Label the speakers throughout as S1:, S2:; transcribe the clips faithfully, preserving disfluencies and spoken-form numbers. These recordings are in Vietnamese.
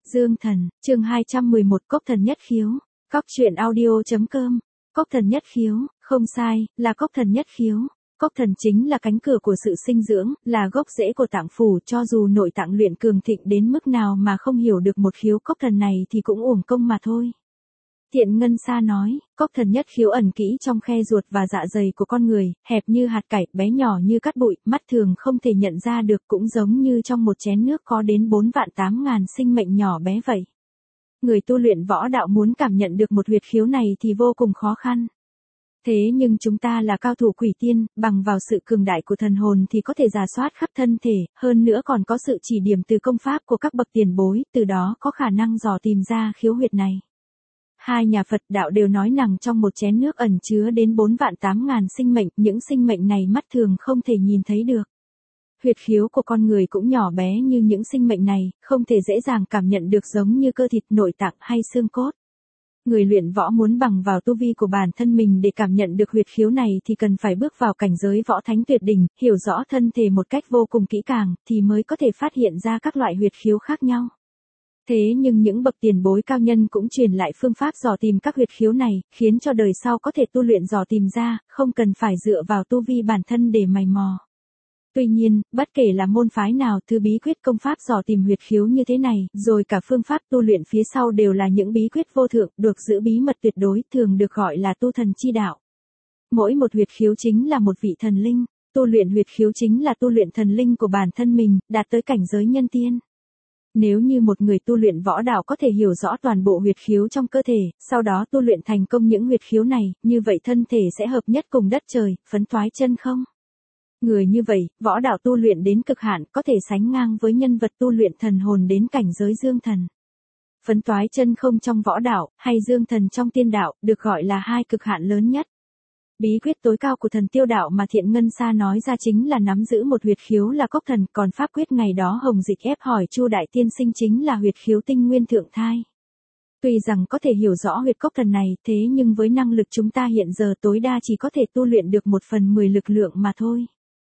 S1: Dương Thần, chương hai trăm mười một Cốc Thần Nhất Khiếu. Cóc truyện audio.com. Cốc Thần Nhất Khiếu, không sai, là Cốc Thần Nhất Khiếu. Cốc thần chính là cánh cửa của sự sinh dưỡng, là gốc rễ của tạng phủ, cho dù nội tạng luyện cường thịnh đến mức nào mà không hiểu được một khiếu cốc thần này thì cũng uổng công mà thôi. Thiện Ngân Sa nói, cốc thần nhất khiếu ẩn kỹ trong khe ruột và dạ dày của con người, hẹp như hạt cải, bé nhỏ như cát bụi, mắt thường không thể nhận ra được, cũng giống như trong một chén nước có đến bốn vạn tám ngàn sinh mệnh nhỏ bé vậy. Người tu luyện võ đạo muốn cảm nhận được một huyệt khiếu này thì vô cùng khó khăn. Thế nhưng chúng ta là cao thủ quỷ tiên, bằng vào sự cường đại của thần hồn thì có thể rà soát khắp thân thể, hơn nữa còn có sự chỉ điểm từ công pháp của các bậc tiền bối, từ đó có khả năng dò tìm ra khiếu huyệt này. Hai nhà Phật đạo đều nói rằng trong một chén nước ẩn chứa đến bốn vạn tám ngàn sinh mệnh, những sinh mệnh này mắt thường không thể nhìn thấy được. Huyệt khiếu của con người cũng nhỏ bé như những sinh mệnh này, không thể dễ dàng cảm nhận được giống như cơ thịt, nội tạng hay xương cốt. Người luyện võ muốn bằng vào tu vi của bản thân mình để cảm nhận được huyệt khiếu này thì cần phải bước vào cảnh giới võ thánh tuyệt đỉnh, hiểu rõ thân thể một cách vô cùng kỹ càng, thì mới có thể phát hiện ra các loại huyệt khiếu khác nhau. Thế nhưng những bậc tiền bối cao nhân cũng truyền lại phương pháp dò tìm các huyệt khiếu này, khiến cho đời sau có thể tu luyện dò tìm ra, không cần phải dựa vào tu vi bản thân để mày mò. Tuy nhiên, bất kể là môn phái nào, thứ bí quyết công pháp dò tìm huyệt khiếu như thế này, rồi cả phương pháp tu luyện phía sau đều là những bí quyết vô thượng, được giữ bí mật tuyệt đối, thường được gọi là tu thần chi đạo. Mỗi một huyệt khiếu chính là một vị thần linh, tu luyện huyệt khiếu chính là tu luyện thần linh của bản thân mình, đạt tới cảnh giới nhân tiên. Nếu như một người tu luyện võ đạo có thể hiểu rõ toàn bộ huyệt khiếu trong cơ thể, sau đó tu luyện thành công những huyệt khiếu này, như vậy thân thể sẽ hợp nhất cùng đất trời, phấn toái chân không. Người như vậy, võ đạo tu luyện đến cực hạn, có thể sánh ngang với nhân vật tu luyện thần hồn đến cảnh giới dương thần. Phấn toái chân không trong võ đạo, hay dương thần trong tiên đạo, được gọi là hai cực hạn lớn nhất. Bí quyết tối cao của thần tiêu đạo mà Thiện Ngân Sa nói ra chính là nắm giữ một huyệt khiếu là cốc thần, còn pháp quyết ngày đó Hồng Dịch ép hỏi Chu Đại Tiên Sinh chính là huyệt khiếu tinh nguyên thượng thai. Tuy rằng có thể hiểu rõ huyệt cốc thần này, thế nhưng với năng lực chúng ta hiện giờ tối đa chỉ có thể tu luyện được một phần mười lực lượng mà thôi.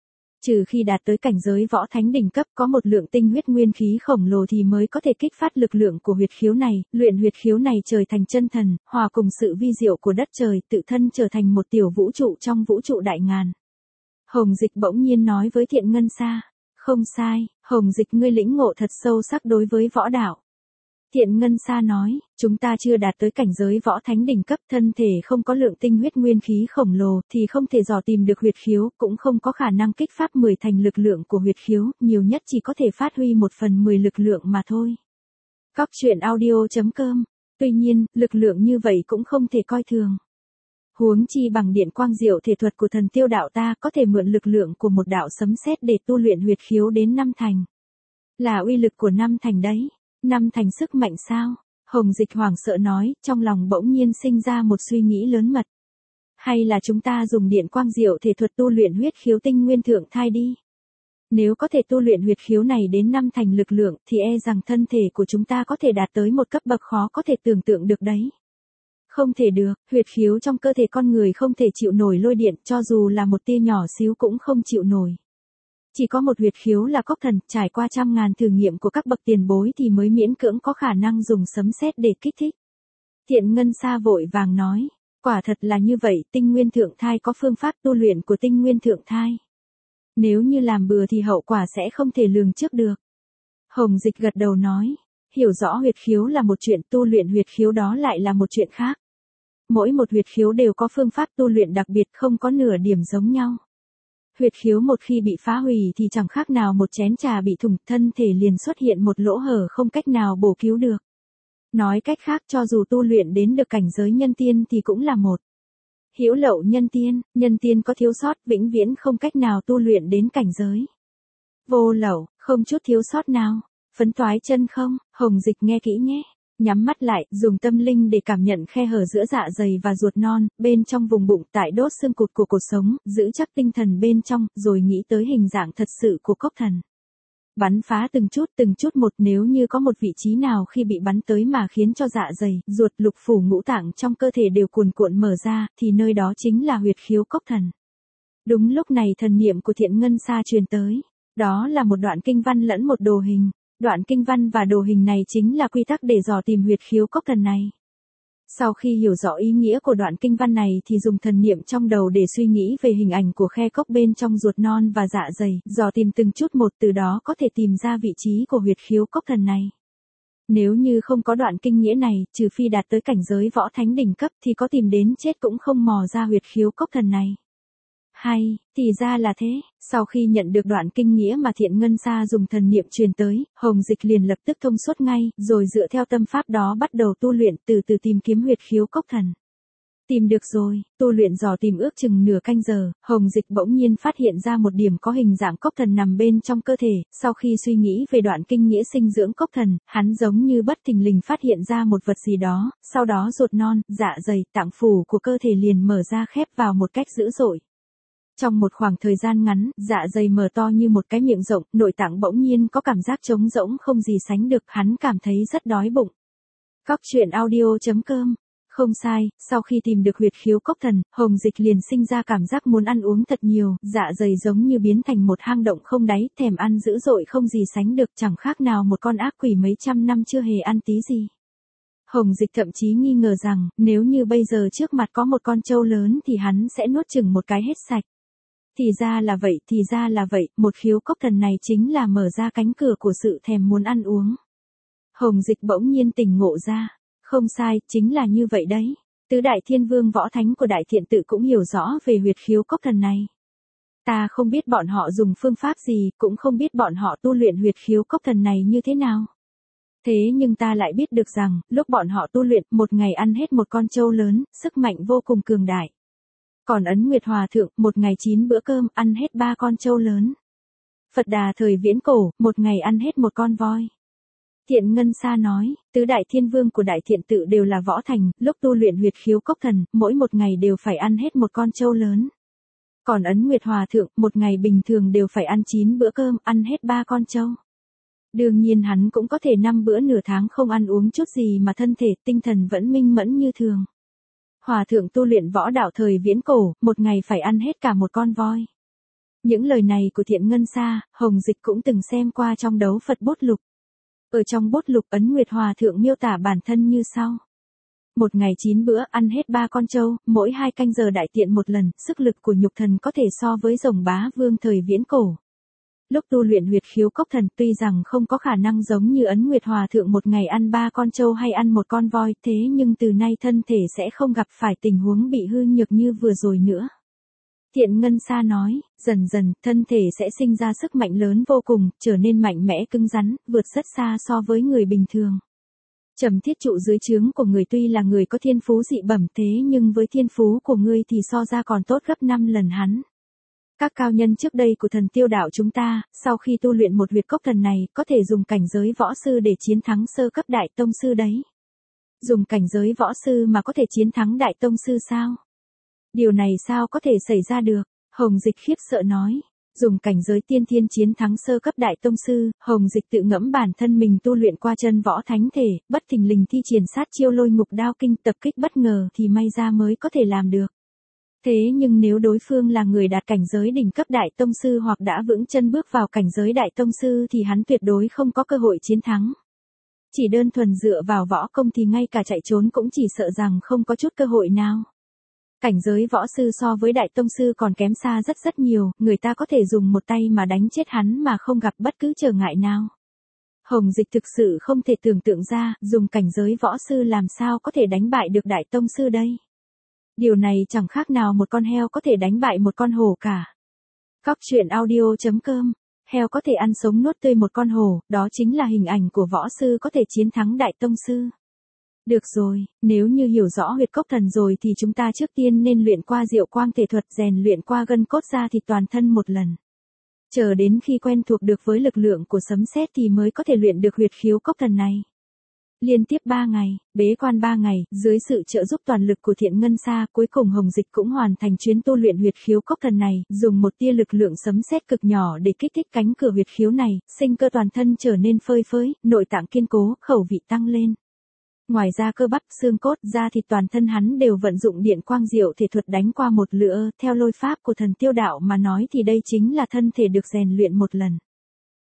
S1: Trừ khi đạt tới cảnh giới võ thánh đỉnh cấp có một lượng tinh huyết nguyên khí khổng lồ thì mới có thể kích phát lực lượng của huyệt khiếu này, luyện huyệt khiếu này trời thành chân thần, hòa cùng sự vi diệu của đất trời, tự thân trở thành một tiểu vũ trụ trong vũ trụ đại ngàn. Hồng Dịch bỗng nhiên nói với Thiện Ngân Sa, không sai, Hồng Dịch ngươi lĩnh ngộ thật sâu sắc đối với võ đạo. Thiện Ngân Sa nói, chúng ta chưa đạt tới cảnh giới võ thánh đỉnh cấp, thân thể không có lượng tinh huyết nguyên khí khổng lồ thì không thể dò tìm được huyệt khiếu, cũng không có khả năng kích phát mười thành lực lượng của huyệt khiếu, nhiều nhất chỉ có thể phát huy một phần mười lực lượng mà thôi. Cóc truyện audio.com. Tuy nhiên, lực lượng như vậy cũng không thể coi thường. Huống chi bằng điện quang diệu thể thuật của thần tiêu đạo ta có thể mượn lực lượng của một đạo sấm sét để tu luyện huyệt khiếu đến năm thành. Là uy lực của năm thành đấy. Năm thành sức mạnh sao? Hồng Dịch hoảng sợ nói, trong lòng bỗng nhiên sinh ra một suy nghĩ lớn mật. Hay là chúng ta dùng điện quang diệu thể thuật tu luyện huyết khiếu tinh nguyên thượng thai đi? Nếu có thể tu luyện huyệt khiếu này đến năm thành lực lượng thì e rằng thân thể của chúng ta có thể đạt tới một cấp bậc khó có thể tưởng tượng được đấy. Không thể được, huyệt khiếu trong cơ thể con người không thể chịu nổi lôi điện, cho dù là một tia nhỏ xíu cũng không chịu nổi. Chỉ có một huyệt khiếu là cốc thần, trải qua trăm ngàn thử nghiệm của các bậc tiền bối thì mới miễn cưỡng có khả năng dùng sấm sét để kích thích. Thiện Ngân Sa vội vàng nói, quả thật là như vậy, tinh nguyên thượng thai có phương pháp tu luyện của tinh nguyên thượng thai. Nếu như làm bừa thì hậu quả sẽ không thể lường trước được. Hồng Dịch gật đầu nói, hiểu rõ huyệt khiếu là một chuyện, tu luyện huyệt khiếu đó lại là một chuyện khác. Mỗi một huyệt khiếu đều có phương pháp tu luyện đặc biệt, không có nửa điểm giống nhau. Huyệt khiếu một khi bị phá hủy thì chẳng khác nào một chén trà bị thủng, thân thể liền xuất hiện một lỗ hở không cách nào bổ cứu được. Nói cách khác, cho dù tu luyện đến được cảnh giới nhân tiên thì cũng là một hữu lậu nhân tiên, nhân tiên có thiếu sót, vĩnh viễn không cách nào tu luyện đến cảnh giới vô lậu, không chút thiếu sót nào. Phấn toái chân không? Hồng Dịch nghe kỹ nhé. Nhắm mắt lại, dùng tâm linh để cảm nhận khe hở giữa dạ dày và ruột non, bên trong vùng bụng, tại đốt xương cụt của cột sống, giữ chắc tinh thần bên trong, rồi nghĩ tới hình dạng thật sự của cốc thần. Bắn phá từng chút từng chút một, nếu như có một vị trí nào khi bị bắn tới mà khiến cho dạ dày, ruột, lục phủ ngũ tạng trong cơ thể đều cuồn cuộn mở ra, thì nơi đó chính là huyệt khiếu cốc thần. Đúng lúc này thần niệm của Thiện Ngân Sa truyền tới. Đó là một đoạn kinh văn lẫn một đồ hình. Đoạn kinh văn và đồ hình này chính là quy tắc để dò tìm huyệt khiếu cốc thần này. Sau khi hiểu rõ ý nghĩa của đoạn kinh văn này thì dùng thần niệm trong đầu để suy nghĩ về hình ảnh của khe cốc bên trong ruột non và dạ dày, dò tìm từng chút một, từ đó có thể tìm ra vị trí của huyệt khiếu cốc thần này. Nếu như không có đoạn kinh nghĩa này, trừ phi đạt tới cảnh giới võ thánh đỉnh cấp thì có tìm đến chết cũng không mò ra huyệt khiếu cốc thần này. Hay, thì ra là thế, sau khi nhận được đoạn kinh nghĩa mà Thiện Ngân Sa dùng thần niệm truyền tới, Hồng Dịch liền lập tức thông suốt ngay, rồi dựa theo tâm pháp đó bắt đầu tu luyện, từ từ tìm kiếm huyệt khiếu cốc thần. Tìm được rồi, tu luyện dò tìm ước chừng nửa canh giờ, Hồng Dịch bỗng nhiên phát hiện ra một điểm có hình dạng cốc thần nằm bên trong cơ thể, sau khi suy nghĩ về đoạn kinh nghĩa sinh dưỡng cốc thần, hắn giống như bất thình lình phát hiện ra một vật gì đó, sau đó ruột non, dạ dày, tạng phủ của cơ thể liền mở ra khép vào một cách dữ dội. Trong một khoảng thời gian ngắn, dạ dày mở to như một cái miệng rộng, nội tạng bỗng nhiên có cảm giác trống rỗng không gì sánh được, hắn cảm thấy rất đói bụng. Cóc truyện audio chấm com. Không sai, sau khi tìm được huyệt khiếu cốc thần, Hồng Dịch liền sinh ra cảm giác muốn ăn uống thật nhiều, dạ dày giống như biến thành một hang động không đáy, thèm ăn dữ dội không gì sánh được, chẳng khác nào một con ác quỷ mấy trăm năm chưa hề ăn tí gì. Hồng Dịch thậm chí nghi ngờ rằng, nếu như bây giờ trước mặt có một con trâu lớn thì hắn sẽ nuốt chửng một cái hết sạch. Thì ra là vậy, thì ra là vậy, một khiếu cốc thần này chính là mở ra cánh cửa của sự thèm muốn ăn uống. Hồng Dịch bỗng nhiên tỉnh ngộ ra, không sai, chính là như vậy đấy. Tứ đại thiên vương võ thánh của đại thiện tự cũng hiểu rõ về huyệt khiếu cốc thần này. Ta không biết bọn họ dùng phương pháp gì, cũng không biết bọn họ tu luyện huyệt khiếu cốc thần này như thế nào. Thế nhưng ta lại biết được rằng, lúc bọn họ tu luyện, một ngày ăn hết một con trâu lớn, sức mạnh vô cùng cường đại. Còn Ấn Nguyệt Hòa Thượng, một ngày chín bữa cơm, ăn hết ba con trâu lớn. Phật Đà thời viễn cổ, một ngày ăn hết một con voi. Thiện Ngân Sa nói, tứ đại thiên vương của đại thiện tự đều là võ thành, lúc tu luyện huyệt khiếu cốc thần, mỗi một ngày đều phải ăn hết một con trâu lớn. Còn Ấn Nguyệt Hòa Thượng, một ngày bình thường đều phải ăn chín bữa cơm, ăn hết ba con trâu. Đương nhiên hắn cũng có thể năm bữa nửa tháng không ăn uống chút gì mà thân thể, tinh thần vẫn minh mẫn như thường. Hòa thượng tu luyện võ đạo thời viễn cổ, một ngày phải ăn hết cả một con voi. Những lời này của Thiện Ngân Sa, Hồng Dịch cũng từng xem qua trong đấu Phật bút lục. Ở trong bút lục Ấn Nguyệt Hòa Thượng miêu tả bản thân như sau. Một ngày chín bữa, ăn hết ba con trâu, mỗi hai canh giờ đại tiện một lần, sức lực của nhục thần có thể so với rồng bá vương thời viễn cổ. Lúc tu luyện huyệt khiếu cốc thần tuy rằng không có khả năng giống như Ấn Nguyệt Hòa Thượng một ngày ăn ba con trâu hay ăn một con voi, thế nhưng từ nay thân thể sẽ không gặp phải tình huống bị hư nhược như vừa rồi nữa. Thiện Ngân Sa nói, dần dần, thân thể sẽ sinh ra sức mạnh lớn vô cùng, trở nên mạnh mẽ cứng rắn, vượt rất xa so với người bình thường. Trầm Thiết Trụ dưới trướng của người tuy là người có thiên phú dị bẩm thế nhưng với thiên phú của ngươi thì so ra còn tốt gấp năm lần hắn. Các cao nhân trước đây của thần tiêu đạo chúng ta, sau khi tu luyện một huyệt cốc thần này, có thể dùng cảnh giới võ sư để chiến thắng sơ cấp đại tông sư đấy. Dùng cảnh giới võ sư mà có thể chiến thắng đại tông sư sao? Điều này sao có thể xảy ra được? Hồng Dịch khiếp sợ nói. Dùng cảnh giới tiên thiên chiến thắng sơ cấp đại tông sư, Hồng Dịch tự ngẫm bản thân mình tu luyện qua chân võ thánh thể, bất thình lình thi triển sát chiêu lôi ngục đao kinh tập kích bất ngờ thì may ra mới có thể làm được. Thế nhưng nếu đối phương là người đạt cảnh giới đỉnh cấp đại tông sư hoặc đã vững chân bước vào cảnh giới đại tông sư thì hắn tuyệt đối không có cơ hội chiến thắng. Chỉ đơn thuần dựa vào võ công thì ngay cả chạy trốn cũng chỉ sợ rằng không có chút cơ hội nào. Cảnh giới võ sư so với đại tông sư còn kém xa rất rất nhiều, người ta có thể dùng một tay mà đánh chết hắn mà không gặp bất cứ trở ngại nào. Hồng Dịch thực sự không thể tưởng tượng ra, dùng cảnh giới võ sư làm sao có thể đánh bại được đại tông sư đây. Điều này chẳng khác nào một con heo có thể đánh bại một con hổ cả. Cóc truyện audio chấm com. Heo có thể ăn sống nuốt tươi một con hổ, đó chính là hình ảnh của võ sư có thể chiến thắng đại tông sư. Được rồi, nếu như hiểu rõ huyệt cốc thần rồi thì chúng ta trước tiên nên luyện qua diệu quang thể thuật, rèn luyện qua gân cốt ra thịt toàn thân một lần. Chờ đến khi quen thuộc được với lực lượng của sấm sét thì mới có thể luyện được huyệt khiếu cốc thần này. Liên tiếp ba ngày, bế quan ba ngày, dưới sự trợ giúp toàn lực của Thiện Ngân Sa, cuối cùng Hồng Dịch cũng hoàn thành chuyến tu luyện huyệt khiếu cốc thần này, dùng một tia lực lượng sấm sét cực nhỏ để kích thích cánh cửa huyệt khiếu này, sinh cơ toàn thân trở nên phơi phới, nội tạng kiên cố, khẩu vị tăng lên. Ngoài ra cơ bắp, xương cốt, da thịt toàn thân hắn đều vận dụng điện quang diệu thể thuật đánh qua một lượt, theo lôi pháp của thần tiêu đạo mà nói thì đây chính là thân thể được rèn luyện một lần.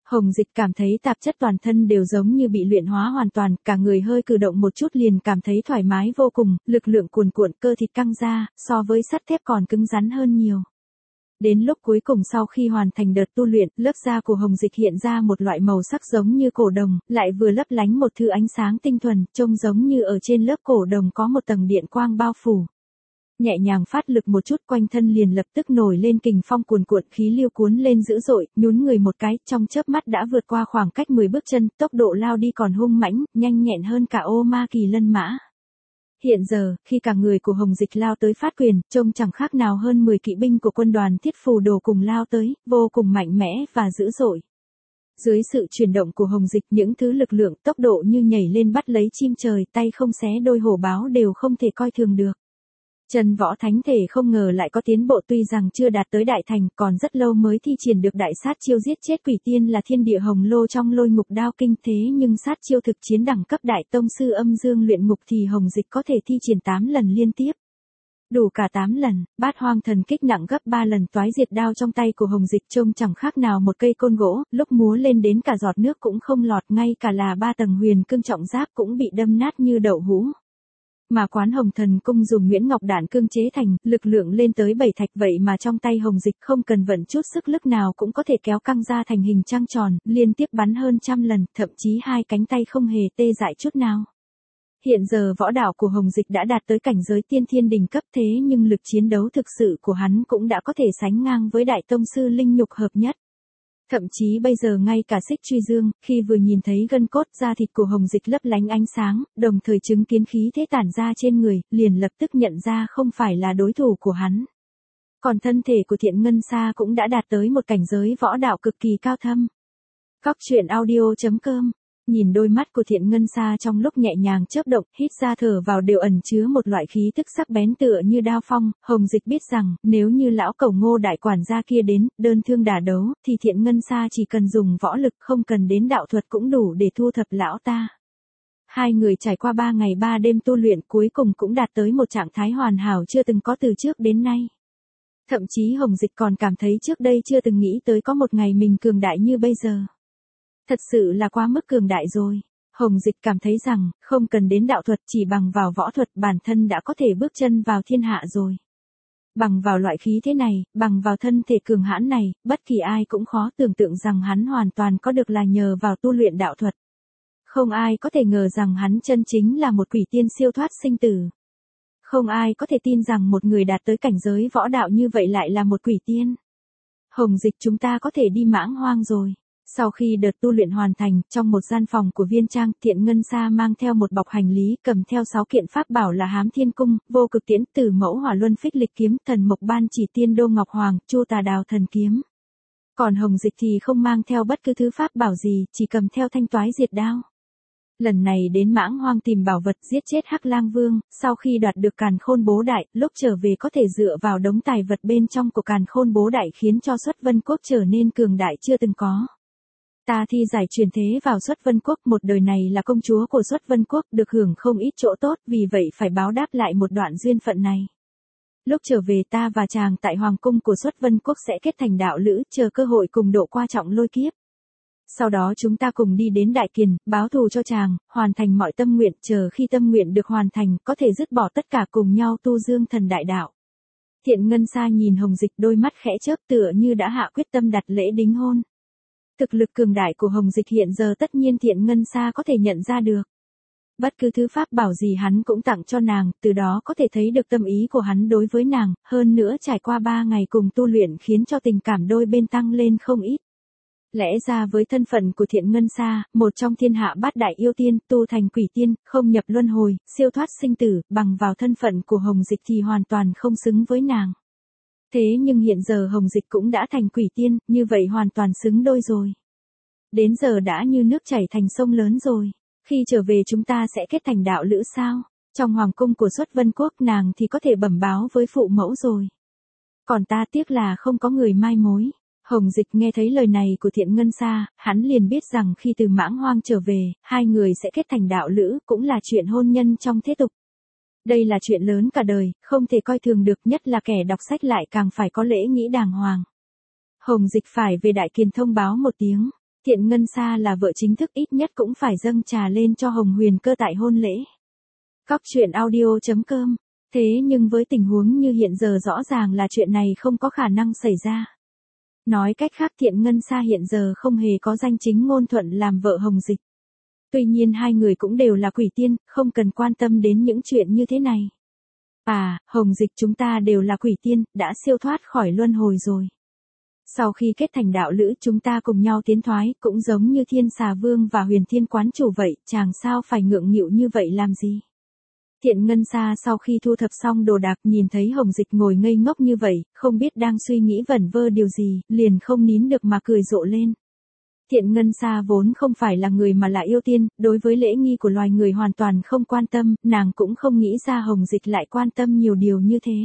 S1: Hồng Dịch cảm thấy tạp chất toàn thân đều giống như bị luyện hóa hoàn toàn, cả người hơi cử động một chút liền cảm thấy thoải mái vô cùng, lực lượng cuồn cuộn, cơ thịt căng ra, so với sắt thép còn cứng rắn hơn nhiều. Đến lúc cuối cùng sau khi hoàn thành đợt tu luyện, lớp da của Hồng Dịch hiện ra một loại màu sắc giống như cổ đồng, lại vừa lấp lánh một thứ ánh sáng tinh thuần, trông giống như ở trên lớp cổ đồng có một tầng điện quang bao phủ. Nhẹ nhàng phát lực một chút, quanh thân liền lập tức nổi lên kình phong cuồn cuộn, khí lưu cuốn lên dữ dội, nhún người một cái, trong chớp mắt đã vượt qua khoảng cách mười bước chân, tốc độ lao đi còn hung mãnh, nhanh nhẹn hơn cả ô ma kỳ lân mã. Hiện giờ, khi cả người của Hồng Dịch lao tới phát quyền, trông chẳng khác nào hơn mười kỵ binh của quân đoàn Thiết Phù Đồ cùng lao tới, vô cùng mạnh mẽ và dữ dội. Dưới sự chuyển động của Hồng Dịch, những thứ lực lượng tốc độ như nhảy lên bắt lấy chim trời, tay không xé đôi hổ báo đều không thể coi thường được. Trần Võ Thánh Thể không ngờ lại có tiến bộ, tuy rằng chưa đạt tới đại thành, còn rất lâu mới thi triển được đại sát chiêu giết chết quỷ tiên là Thiên Địa Hồng Lô trong Lôi Ngục Đao Kinh, thế nhưng sát chiêu thực chiến đẳng cấp đại tông sư Âm Dương Luyện Ngục thì Hồng Dịch có thể thi triển tám lần liên tiếp. Đủ cả tám lần, Bát Hoang Thần Kích nặng gấp ba lần, Toái Diệt Đao trong tay của Hồng Dịch trông chẳng khác nào một cây côn gỗ, lúc múa lên đến cả giọt nước cũng không lọt, ngay cả là ba tầng huyền cương trọng giáp cũng bị đâm nát như đậu hũ. Mà Quán Hồng Thần Cung dùng Nguyễn Ngọc Đản cương chế thành, lực lượng lên tới bảy thạch, vậy mà trong tay Hồng Dịch không cần vận chút sức lực nào cũng có thể kéo căng ra thành hình trăng tròn, liên tiếp bắn hơn trăm lần, thậm chí hai cánh tay không hề tê dại chút nào. Hiện giờ võ đạo của Hồng Dịch đã đạt tới cảnh giới tiên thiên đỉnh cấp, thế nhưng lực chiến đấu thực sự của hắn cũng đã có thể sánh ngang với đại tông sư linh nhục hợp nhất. Thậm chí bây giờ ngay cả Xích Truy Dương, khi vừa nhìn thấy gân cốt da thịt của Hồng Dịch lấp lánh ánh sáng, đồng thời chứng kiến khí thế tản ra trên người, liền lập tức nhận ra không phải là đối thủ của hắn. Còn thân thể của Thiện Ngân Sa cũng đã đạt tới một cảnh giới võ đạo cực kỳ cao thâm. Cóc truyện audio chấm com. Nhìn đôi mắt của Thiện Ngân Sa trong lúc nhẹ nhàng chớp động, hít ra thở vào đều ẩn chứa một loại khí tức sắc bén tựa như đao phong, Hồng Dịch biết rằng, nếu như lão cẩu Ngô đại quản gia kia đến, đơn thương đả đấu, thì Thiện Ngân Sa chỉ cần dùng võ lực, không cần đến đạo thuật cũng đủ để thu thập lão ta. Hai người trải qua ba ngày ba đêm tu luyện, cuối cùng cũng đạt tới một trạng thái hoàn hảo chưa từng có từ trước đến nay. Thậm chí Hồng Dịch còn cảm thấy trước đây chưa từng nghĩ tới có một ngày mình cường đại như bây giờ. Thật sự là quá mức cường đại rồi. Hồng Dịch cảm thấy rằng, không cần đến đạo thuật, chỉ bằng vào võ thuật bản thân đã có thể bước chân vào thiên hạ rồi. Bằng vào loại khí thế này, bằng vào thân thể cường hãn này, bất kỳ ai cũng khó tưởng tượng rằng hắn hoàn toàn có được là nhờ vào tu luyện đạo thuật. Không ai có thể ngờ rằng hắn chân chính là một quỷ tiên siêu thoát sinh tử. Không ai có thể tin rằng một người đạt tới cảnh giới võ đạo như vậy lại là một quỷ tiên. Hồng Dịch, chúng ta có thể đi Mãng Hoang rồi. Sau khi đợt tu luyện hoàn thành, trong một gian phòng của Viên Trang, Thiện Ngân Sa mang theo một bọc hành lý, cầm theo sáu kiện pháp bảo là Hám Thiên Cung, Vô Cực Tiễn, Tử Mẫu Hỏa Luân Phích Lịch Kiếm, Thần Mộc Ban Chỉ, Tiên Đô Ngọc Hoàng, Chu Tà Đào Thần Kiếm. Còn Hồng Dịch thì không mang theo bất cứ thứ pháp bảo gì, chỉ cầm theo thanh Toái Diệt Đao. Lần này đến Mãng Hoang tìm bảo vật, giết chết Hắc Lang Vương, sau khi đoạt được Càn Khôn Bố Đại, lúc trở về có thể dựa vào đống tài vật bên trong của Càn Khôn Bố Đại khiến cho Xuất Vân Quốc trở nên cường đại chưa từng có. Ta thi giải truyền thế vào Xuất Vân Quốc, một đời này là công chúa của Xuất Vân Quốc, được hưởng không ít chỗ tốt, vì vậy phải báo đáp lại một đoạn duyên phận này. Lúc trở về ta và chàng tại Hoàng cung của Xuất Vân Quốc sẽ kết thành đạo lữ, chờ cơ hội cùng độ qua trọng lôi kiếp. Sau đó chúng ta cùng đi đến Đại Kiền, báo thù cho chàng, hoàn thành mọi tâm nguyện, chờ khi tâm nguyện được hoàn thành, có thể dứt bỏ tất cả cùng nhau tu dương thần đại đạo. Thiện Ngân Sa nhìn Hồng Dịch, đôi mắt khẽ chớp tựa như đã hạ quyết tâm đặt lễ đính hôn. Thực lực cường đại của Hồng Dịch hiện giờ tất nhiên Thiện Ngân Sa có thể nhận ra được. Bất cứ thứ pháp bảo gì hắn cũng tặng cho nàng, từ đó có thể thấy được tâm ý của hắn đối với nàng, hơn nữa trải qua ba ngày cùng tu luyện khiến cho tình cảm đôi bên tăng lên không ít. Lẽ ra với thân phận của Thiện Ngân Sa, một trong thiên hạ bát đại yêu tiên, tu thành quỷ tiên, không nhập luân hồi, siêu thoát sinh tử, bằng vào thân phận của Hồng Dịch thì hoàn toàn không xứng với nàng. Thế nhưng hiện giờ Hồng Dịch cũng đã thành quỷ tiên, như vậy hoàn toàn xứng đôi rồi. Đến giờ đã như nước chảy thành sông lớn rồi. Khi trở về chúng ta sẽ kết thành đạo lữ sao? Trong hoàng cung của Xuất Vân Quốc nàng thì có thể bẩm báo với phụ mẫu rồi. Còn ta tiếc là không có người mai mối. Hồng Dịch nghe thấy lời này của Thiện Ngân Sa, hắn liền biết rằng khi từ Mãng Hoang trở về, hai người sẽ kết thành đạo lữ, cũng là chuyện hôn nhân trong thế tục. Đây là chuyện lớn cả đời, không thể coi thường được, nhất là kẻ đọc sách lại càng phải có lễ nghĩ đàng hoàng. Hồng Dịch phải về Đại Kiền thông báo một tiếng. Thiện Ngân Sa là vợ chính thức ít nhất cũng phải dâng trà lên cho Hồng Huyền Cơ tại hôn lễ. Cóc truyện audio chấm com. Thế nhưng với tình huống như hiện giờ rõ ràng là chuyện này không có khả năng xảy ra. Nói cách khác Thiện Ngân Sa hiện giờ không hề có danh chính ngôn thuận làm vợ Hồng Dịch. Tuy nhiên hai người cũng đều là quỷ tiên, không cần quan tâm đến những chuyện như thế này. À, Hồng Dịch chúng ta đều là quỷ tiên, đã siêu thoát khỏi luân hồi rồi. Sau khi kết thành đạo lữ chúng ta cùng nhau tiến thoái, cũng giống như Thiên Xà Vương và Huyền Thiên Quán Chủ vậy, chàng sao phải ngượng nghịu như vậy làm gì? Thiện Ngân Sa sau khi thu thập xong đồ đạc nhìn thấy Hồng Dịch ngồi ngây ngốc như vậy, không biết đang suy nghĩ vẩn vơ điều gì, liền không nín được mà cười rộ lên. Thiện Ngân Sa vốn không phải là người mà là yêu tiên, đối với lễ nghi của loài người hoàn toàn không quan tâm, nàng cũng không nghĩ ra Hồng Dịch lại quan tâm nhiều điều như thế.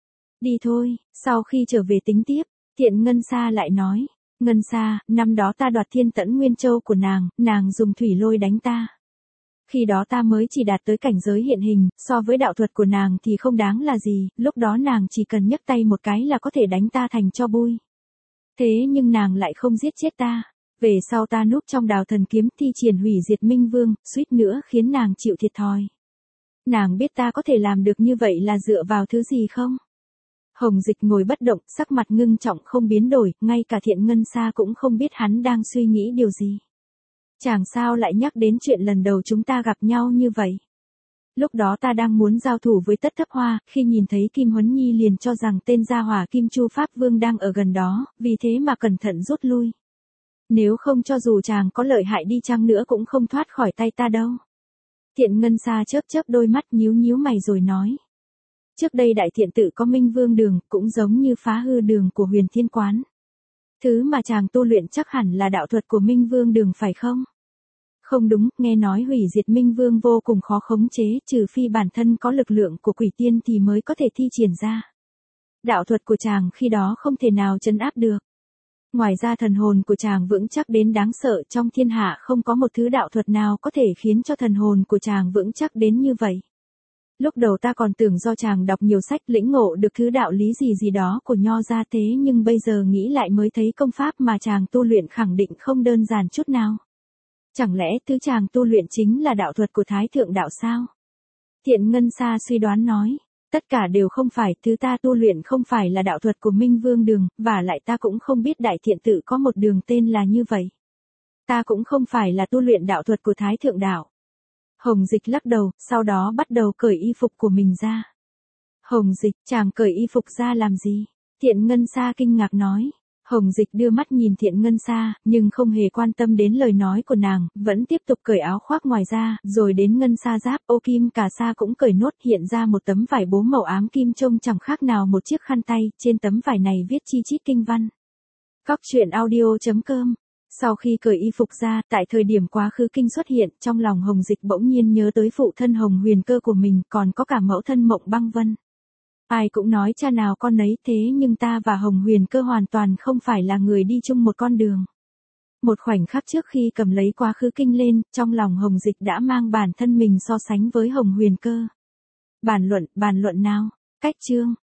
S1: Đi thôi, sau khi trở về tính tiếp, Thiện Ngân Sa lại nói, Ngân Sa, năm đó ta đoạt Thiên Tẫn Nguyên Châu của nàng, nàng dùng thủy lôi đánh ta. Khi đó ta mới chỉ đạt tới cảnh giới hiện hình, so với đạo thuật của nàng thì không đáng là gì, lúc đó nàng chỉ cần nhấc tay một cái là có thể đánh ta thành tro bui. Thế nhưng nàng lại không giết chết ta. Về sau ta núp trong đào thần kiếm thi triển hủy diệt Minh Vương, suýt nữa khiến nàng chịu thiệt thòi. Nàng biết ta có thể làm được như vậy là dựa vào thứ gì không? Hồng Dịch ngồi bất động, sắc mặt ngưng trọng không biến đổi, ngay cả Thiện Ngân Sa cũng không biết hắn đang suy nghĩ điều gì. Chàng sao lại nhắc đến chuyện lần đầu chúng ta gặp nhau như vậy? Lúc đó ta đang muốn giao thủ với Tất Thấp Hoa, khi nhìn thấy Kim Huấn Nhi liền cho rằng tên gia hỏa Kim Chu Pháp Vương đang ở gần đó, vì thế mà cẩn thận rút lui. Nếu không cho dù chàng có lợi hại đi chăng nữa cũng không thoát khỏi tay ta đâu. Thiện Ngân Sa chớp chớp đôi mắt nhíu nhíu mày rồi nói. Trước đây đại thiện tự có Minh Vương đường, cũng giống như phá hư đường của Huyền Thiên Quán. Thứ mà chàng tu luyện chắc hẳn là đạo thuật của Minh Vương đường phải không? Không đúng, nghe nói hủy diệt Minh Vương vô cùng khó khống chế, trừ phi bản thân có lực lượng của quỷ tiên thì mới có thể thi triển ra. Đạo thuật của chàng khi đó không thể nào trấn áp được. Ngoài ra thần hồn của chàng vững chắc đến đáng sợ, trong thiên hạ không có một thứ đạo thuật nào có thể khiến cho thần hồn của chàng vững chắc đến như vậy. Lúc đầu ta còn tưởng do chàng đọc nhiều sách lĩnh ngộ được thứ đạo lý gì gì đó của Nho ra thế nhưng bây giờ nghĩ lại mới thấy công pháp mà chàng tu luyện khẳng định không đơn giản chút nào. Chẳng lẽ thứ chàng tu luyện chính là đạo thuật của Thái Thượng Đạo sao? Thiện Ngân Sa suy đoán nói. Tất cả đều không phải, thứ ta tu luyện không phải là đạo thuật của Minh Vương đường, và lại ta cũng không biết đại thiện tự có một đường tên là như vậy. Ta cũng không phải là tu luyện đạo thuật của Thái Thượng Đạo. Hồng Dịch lắc đầu, sau đó bắt đầu cởi y phục của mình ra. Hồng Dịch, chàng cởi y phục ra làm gì? Thiện Ngân Sa kinh ngạc nói. Hồng Dịch đưa mắt nhìn Thiện Ngân Sa, nhưng không hề quan tâm đến lời nói của nàng, vẫn tiếp tục cởi áo khoác ngoài ra, rồi đến Ngân Sa giáp, ô kim cà sa cũng cởi nốt, hiện ra một tấm vải bố màu ám kim trông chẳng khác nào một chiếc khăn tay, trên tấm vải này viết chi chít kinh văn. Cóc truyện audio chấm com. Sau khi cởi y phục ra, tại thời điểm quá khứ kinh xuất hiện, trong lòng Hồng Dịch bỗng nhiên nhớ tới phụ thân Hồng Huyền Cơ của mình, còn có cả mẫu thân Mộng Băng Vân. Ai cũng nói cha nào con nấy thế nhưng ta và Hồng Huyền Cơ hoàn toàn không phải là người đi chung một con đường. Một khoảnh khắc trước khi cầm lấy quá khứ kinh lên, trong lòng Hồng Dịch đã mang bản thân mình so sánh với Hồng Huyền Cơ. Bàn luận, bàn luận nào? Cách chương.